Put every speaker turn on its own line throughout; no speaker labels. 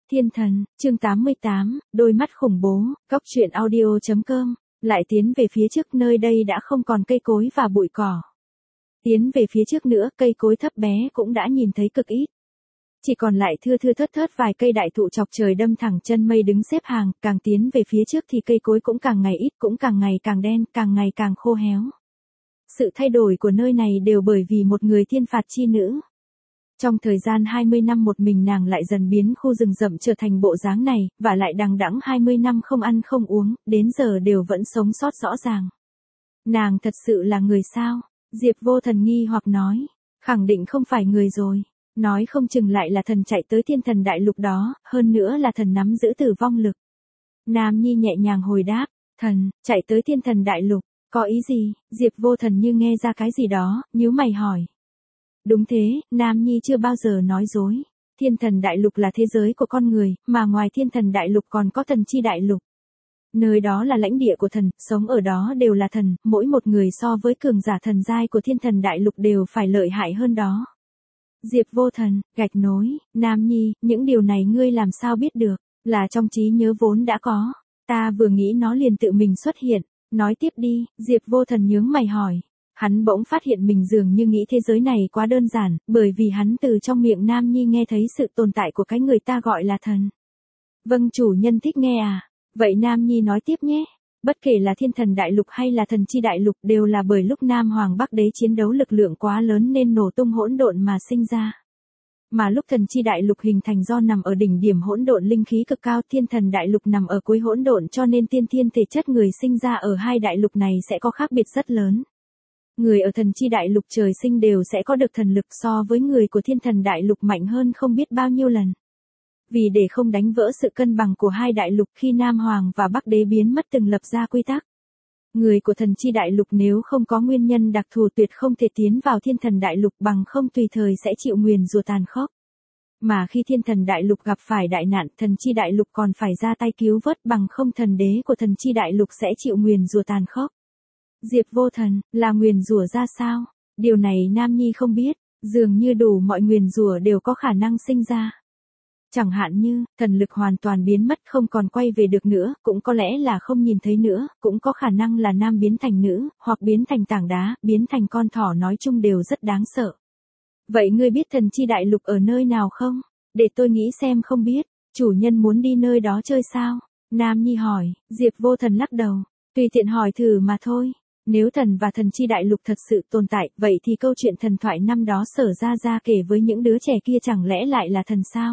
Thiên thần, chương 88, đôi mắt khủng bố, góc truyện audio.com, lại tiến về phía trước nơi đây đã không còn cây cối và bụi cỏ. Tiến về phía trước nữa cây cối thấp bé cũng đã nhìn thấy cực ít. Chỉ còn lại thưa thưa thớt thớt vài cây đại thụ chọc trời đâm thẳng chân mây đứng xếp hàng, càng tiến về phía trước thì cây cối cũng càng ngày ít, cũng càng ngày càng đen, càng ngày càng khô héo. Sự thay đổi của nơi này đều bởi vì một người thiên phạt chi nữ. Trong thời gian 20 năm một mình nàng lại dần biến khu rừng rậm trở thành bộ dáng này, và lại đằng đẵng 20 năm không ăn không uống, đến giờ đều vẫn sống sót rõ ràng. Nàng thật sự là người sao? Diệp Vô Thần nghi hoặc nói. Khẳng định không phải người rồi. Nói không chừng lại là thần chạy tới thiên thần đại lục đó, hơn nữa là thần nắm giữ tử vong lực. Nam Nhi nhẹ nhàng hồi đáp, thần, chạy tới thiên thần đại lục, có ý gì? Diệp Vô Thần như nghe ra cái gì đó, nhíu mày hỏi. Đúng thế, Nam Nhi chưa bao giờ nói dối. Thiên thần đại lục là thế giới của con người, mà ngoài thiên thần đại lục còn có thần chi đại lục. Nơi đó là lãnh địa của thần, sống ở đó đều là thần, mỗi một người so với cường giả thần giai của thiên thần đại lục đều phải lợi hại hơn đó. Diệp Vô Thần, gạch nối, Nam Nhi, những điều này ngươi làm sao biết được, là trong trí nhớ vốn đã có. Ta vừa nghĩ nó liền tự mình xuất hiện, nói tiếp đi, Diệp Vô Thần nhướng mày hỏi. Hắn bỗng phát hiện mình dường như nghĩ thế giới này quá đơn giản, bởi vì hắn từ trong miệng Nam Nhi nghe thấy sự tồn tại của cái người ta gọi là thần. Vâng, chủ nhân thích nghe à? Vậy Nam Nhi nói tiếp nhé. Bất kể là thiên thần đại lục hay là thần chi đại lục đều là bởi lúc Nam Hoàng Bắc Đế chiến đấu lực lượng quá lớn nên nổ tung hỗn độn mà sinh ra. Mà lúc thần chi đại lục hình thành do nằm ở đỉnh điểm hỗn độn linh khí cực cao, thiên thần đại lục nằm ở cuối hỗn độn, cho nên tiên thiên thể chất người sinh ra ở hai đại lục này sẽ có khác biệt rất lớn. Người ở thần chi đại lục trời sinh đều sẽ có được thần lực so với người của thiên thần đại lục mạnh hơn không biết bao nhiêu lần. Vì để không đánh vỡ sự cân bằng của hai đại lục khi Nam Hoàng và Bắc Đế biến mất từng lập ra quy tắc. Người của thần chi đại lục nếu không có nguyên nhân đặc thù tuyệt không thể tiến vào thiên thần đại lục, bằng không tùy thời sẽ chịu nguyền rủa tàn khốc. Mà khi thiên thần đại lục gặp phải đại nạn, thần chi đại lục còn phải ra tay cứu vớt, bằng không thần đế của thần chi đại lục sẽ chịu nguyền rủa tàn khốc. Diệp Vô Thần, là nguyền rủa ra sao? Điều này Nam Nhi không biết, dường như đủ mọi nguyền rủa đều có khả năng sinh ra. Chẳng hạn như, thần lực hoàn toàn biến mất không còn quay về được nữa, cũng có lẽ là không nhìn thấy nữa, cũng có khả năng là nam biến thành nữ, hoặc biến thành tảng đá, biến thành con thỏ, nói chung đều rất đáng sợ. Vậy ngươi biết thần chi đại lục ở nơi nào không? Để tôi nghĩ xem. Không biết, chủ nhân muốn đi nơi đó chơi sao? Nam Nhi hỏi. Diệp Vô Thần lắc đầu, tùy tiện hỏi thử mà thôi. Nếu thần và thần chi đại lục thật sự tồn tại, vậy thì câu chuyện thần thoại năm đó Sở Ra kể với những đứa trẻ kia chẳng lẽ lại là thần sao?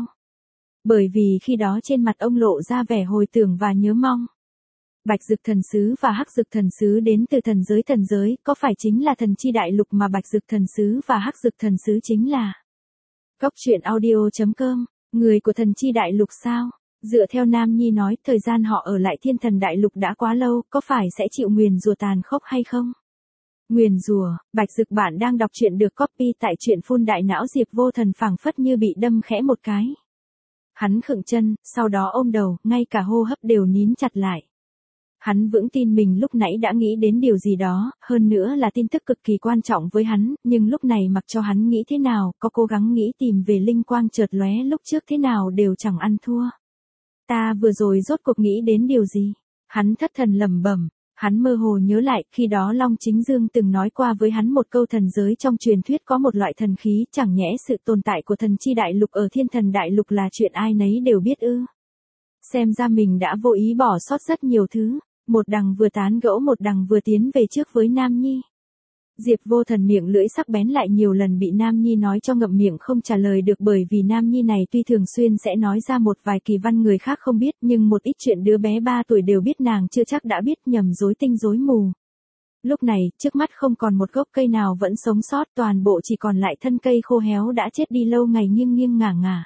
Bởi vì khi đó trên mặt ông lộ ra vẻ hồi tưởng và nhớ mong. Bạch Dực Thần Sứ và Hắc Dực Thần Sứ đến từ thần giới, có phải chính là thần chi đại lục mà Bạch Dực Thần Sứ và Hắc Dực Thần Sứ chính là? Góc truyện audio.com, người của thần chi đại lục sao? Dựa theo Nam Nhi nói, thời gian họ ở lại thiên thần đại lục đã quá lâu, có phải sẽ chịu nguyền rủa tàn khốc hay không? Nguyền rủa, Bạch Dực, bạn đang đọc truyện được copy tại truyện Phun Đại Não. Diệp Vô Thần phảng phất như bị đâm khẽ một cái. Hắn khựng chân, sau đó ôm đầu, ngay cả hô hấp đều nín chặt lại. Hắn vững tin mình lúc nãy đã nghĩ đến điều gì đó, hơn nữa là tin tức cực kỳ quan trọng với hắn, nhưng lúc này mặc cho hắn nghĩ thế nào, có cố gắng nghĩ tìm về linh quang chợt lóe lúc trước thế nào đều chẳng ăn thua. Ta vừa rồi rốt cuộc nghĩ đến điều gì? Hắn thất thần lẩm bẩm. Hắn mơ hồ nhớ lại, khi đó Long Chính Dương từng nói qua với hắn một câu, thần giới trong truyền thuyết có một loại thần khí, chẳng nhẽ sự tồn tại của thần chi đại lục ở thiên thần đại lục là chuyện ai nấy đều biết ư? Xem ra mình đã vô ý bỏ sót rất nhiều thứ. Một đằng vừa tán gẫu, một đằng vừa tiến về trước với Nam Nhi. Diệp Vô Thần miệng lưỡi sắc bén lại nhiều lần bị Nam Nhi nói cho ngậm miệng không trả lời được, bởi vì Nam Nhi này tuy thường xuyên sẽ nói ra một vài kỳ văn người khác không biết, nhưng một ít chuyện đứa bé 3 tuổi đều biết nàng chưa chắc đã biết, nhầm rối tinh rối mù. Lúc này, trước mắt không còn một gốc cây nào vẫn sống sót, toàn bộ chỉ còn lại thân cây khô héo đã chết đi lâu ngày nghiêng nghiêng ngả ngả.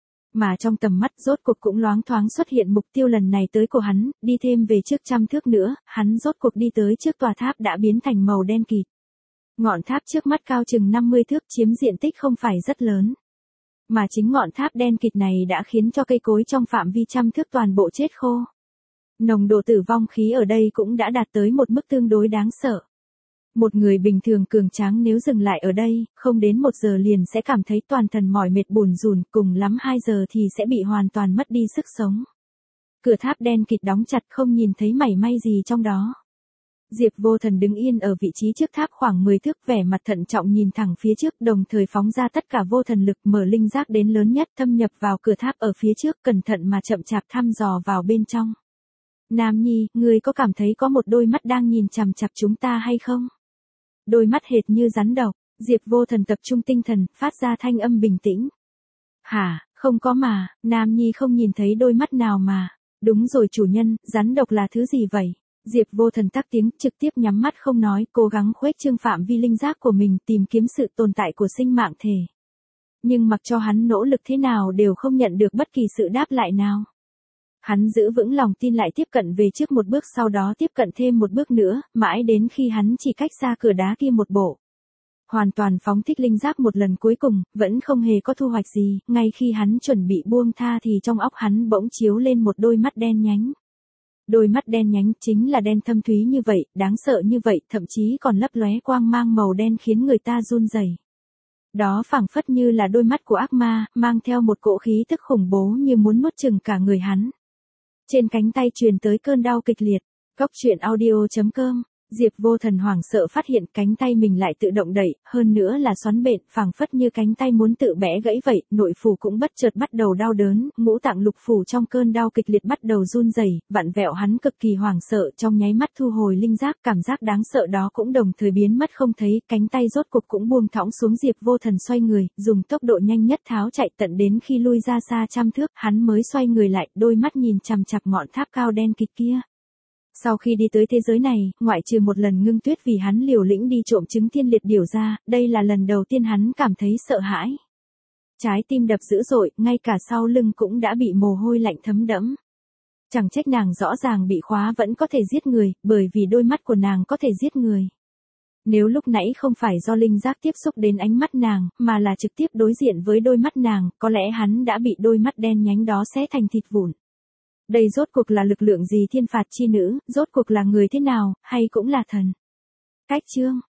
Mà trong tầm mắt rốt cuộc cũng loáng thoáng xuất hiện mục tiêu lần này tới của hắn, đi thêm về trước 100 thước nữa, hắn rốt cuộc đi tới trước tòa tháp đã biến thành màu đen kịt. Ngọn tháp trước mắt cao chừng 50 thước, chiếm diện tích không phải rất lớn. Mà chính ngọn tháp đen kịt này đã khiến cho cây cối trong phạm vi 100 thước toàn bộ chết khô. Nồng độ tử vong khí ở đây cũng đã đạt tới một mức tương đối đáng sợ. Một người bình thường cường tráng nếu dừng lại ở đây, không đến 1 giờ liền sẽ cảm thấy toàn thân mỏi mệt bùn rùn, cùng lắm 2 giờ thì sẽ bị hoàn toàn mất đi sức sống. Cửa tháp đen kịt đóng chặt không nhìn thấy mảy may gì trong đó. Diệp Vô Thần đứng yên ở vị trí trước tháp khoảng 10 thước, vẻ mặt thận trọng nhìn thẳng phía trước, đồng thời phóng ra tất cả vô thần lực, mở linh giác đến lớn nhất, thâm nhập vào cửa tháp ở phía trước, cẩn thận mà chậm chạp thăm dò vào bên trong. Nam Nhi, ngươi có cảm thấy có một đôi mắt đang nhìn chằm chằm chúng ta hay không? Đôi mắt hệt như rắn độc. Diệp Vô Thần tập trung tinh thần, phát ra thanh âm bình tĩnh. Hả, không có mà, Nam Nhi không nhìn thấy đôi mắt nào mà. Đúng rồi chủ nhân, rắn độc là thứ gì vậy? Diệp Vô Thần tắc tiếng, trực tiếp nhắm mắt không nói, cố gắng khuếch trương phạm vi linh giác của mình, tìm kiếm sự tồn tại của sinh mạng thể. Nhưng mặc cho hắn nỗ lực thế nào đều không nhận được bất kỳ sự đáp lại nào. Hắn giữ vững lòng tin lại tiếp cận về trước một bước, sau đó tiếp cận thêm một bước nữa, mãi đến khi hắn chỉ cách xa cửa đá kia một bộ. Hoàn toàn phóng thích linh giác một lần cuối cùng, vẫn không hề có thu hoạch gì, ngay khi hắn chuẩn bị buông tha thì trong óc hắn bỗng chiếu lên một đôi mắt đen nhánh. Đôi mắt đen nhánh chính là đen thâm thúy như vậy, đáng sợ như vậy, thậm chí còn lấp lóe quang mang màu đen khiến người ta run rẩy. Đó phảng phất như là đôi mắt của ác ma, mang theo một cỗ khí tức khủng bố như muốn nuốt chửng cả người hắn. Trên cánh tay truyền tới cơn đau kịch liệt. Góc truyện audio.com. Diệp Vô Thần hoảng sợ phát hiện cánh tay mình lại tự động đẩy, hơn nữa là xoắn bện, phảng phất như cánh tay muốn tự bẻ gãy vậy, nội phủ cũng bất chợt bắt đầu đau đớn, ngũ tạng lục phủ trong cơn đau kịch liệt bắt đầu run rẩy, vặn vẹo, hắn cực kỳ hoảng sợ, trong nháy mắt thu hồi linh giác, cảm giác đáng sợ đó cũng đồng thời biến mất không thấy, cánh tay rốt cục cũng buông thõng xuống. Diệp Vô Thần xoay người, dùng tốc độ nhanh nhất tháo chạy, tận đến khi lui ra xa trăm thước, hắn mới xoay người lại, đôi mắt nhìn chằm chằm ngọn tháp cao đen kịt kia. Sau khi đi tới thế giới này, ngoại trừ một lần Ngưng Tuyết vì hắn liều lĩnh đi trộm trứng thiên liệt điểu ra, đây là lần đầu tiên hắn cảm thấy sợ hãi. Trái tim đập dữ dội, ngay cả sau lưng cũng đã bị mồ hôi lạnh thấm đẫm. Chẳng trách nàng rõ ràng bị khóa vẫn có thể giết người, bởi vì đôi mắt của nàng có thể giết người. Nếu lúc nãy không phải do linh giác tiếp xúc đến ánh mắt nàng, mà là trực tiếp đối diện với đôi mắt nàng, có lẽ hắn đã bị đôi mắt đen nhánh đó xé thành thịt vụn. Đây rốt cuộc là lực lượng gì, thiên phạt chi nữ, rốt cuộc là người thế nào, hay cũng là thần? Cách chương